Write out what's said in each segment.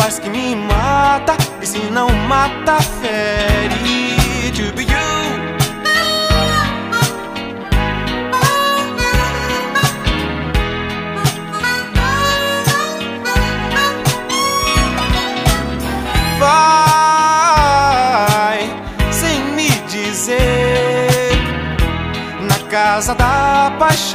faz que me mata, e se não mata, fere. To be you. Vai sem me dizer, na casa da paixão.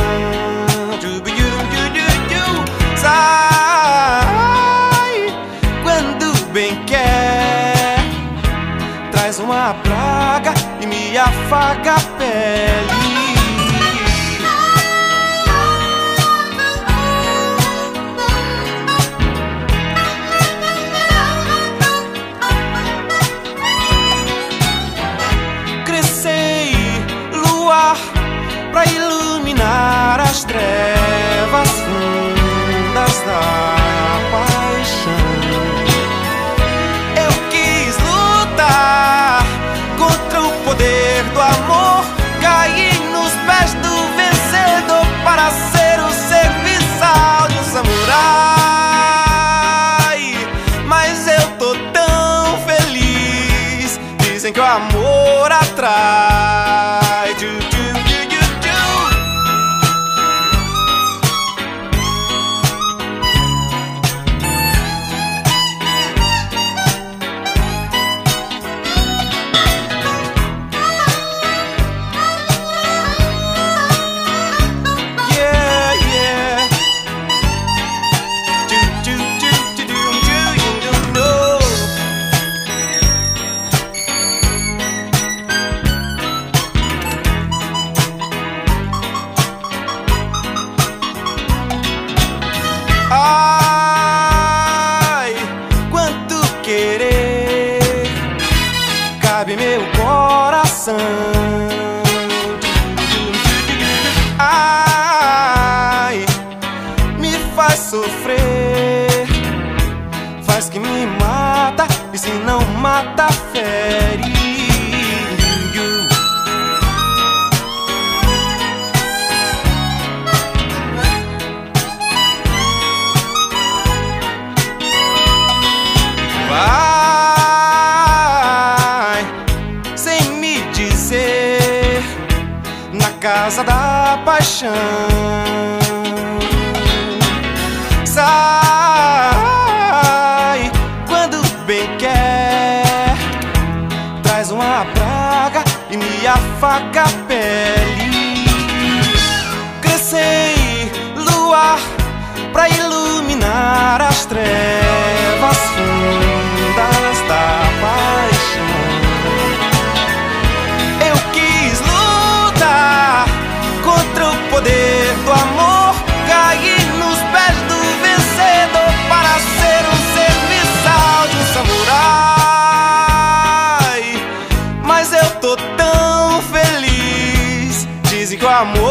Sai quando bem quer, traz uma praga e me afaga a pele. Pra iluminar as trevas fundas da paixão. Eu quis lutar contra o poder do amor, caí nos pés do vencedor para ser o serviçal de um samurai. Mas eu tô tão feliz, dizem que o amor atrai. Ai, quanto querer cabe meu coração. Ai, me faz sofrer, faz que me mata, e se não mata, fere. Vai sem me dizer, na casa da paixão. Sai quando bem quer, traz uma praga e me afaga a pele. Crescei luar pra iluminar as trevas fundas da paixão. Eu quis lutar contra o poder do amor, caí nos pés do vencedor para ser um serviçal de um samurai. Mas eu tô tão feliz, dizem que o amor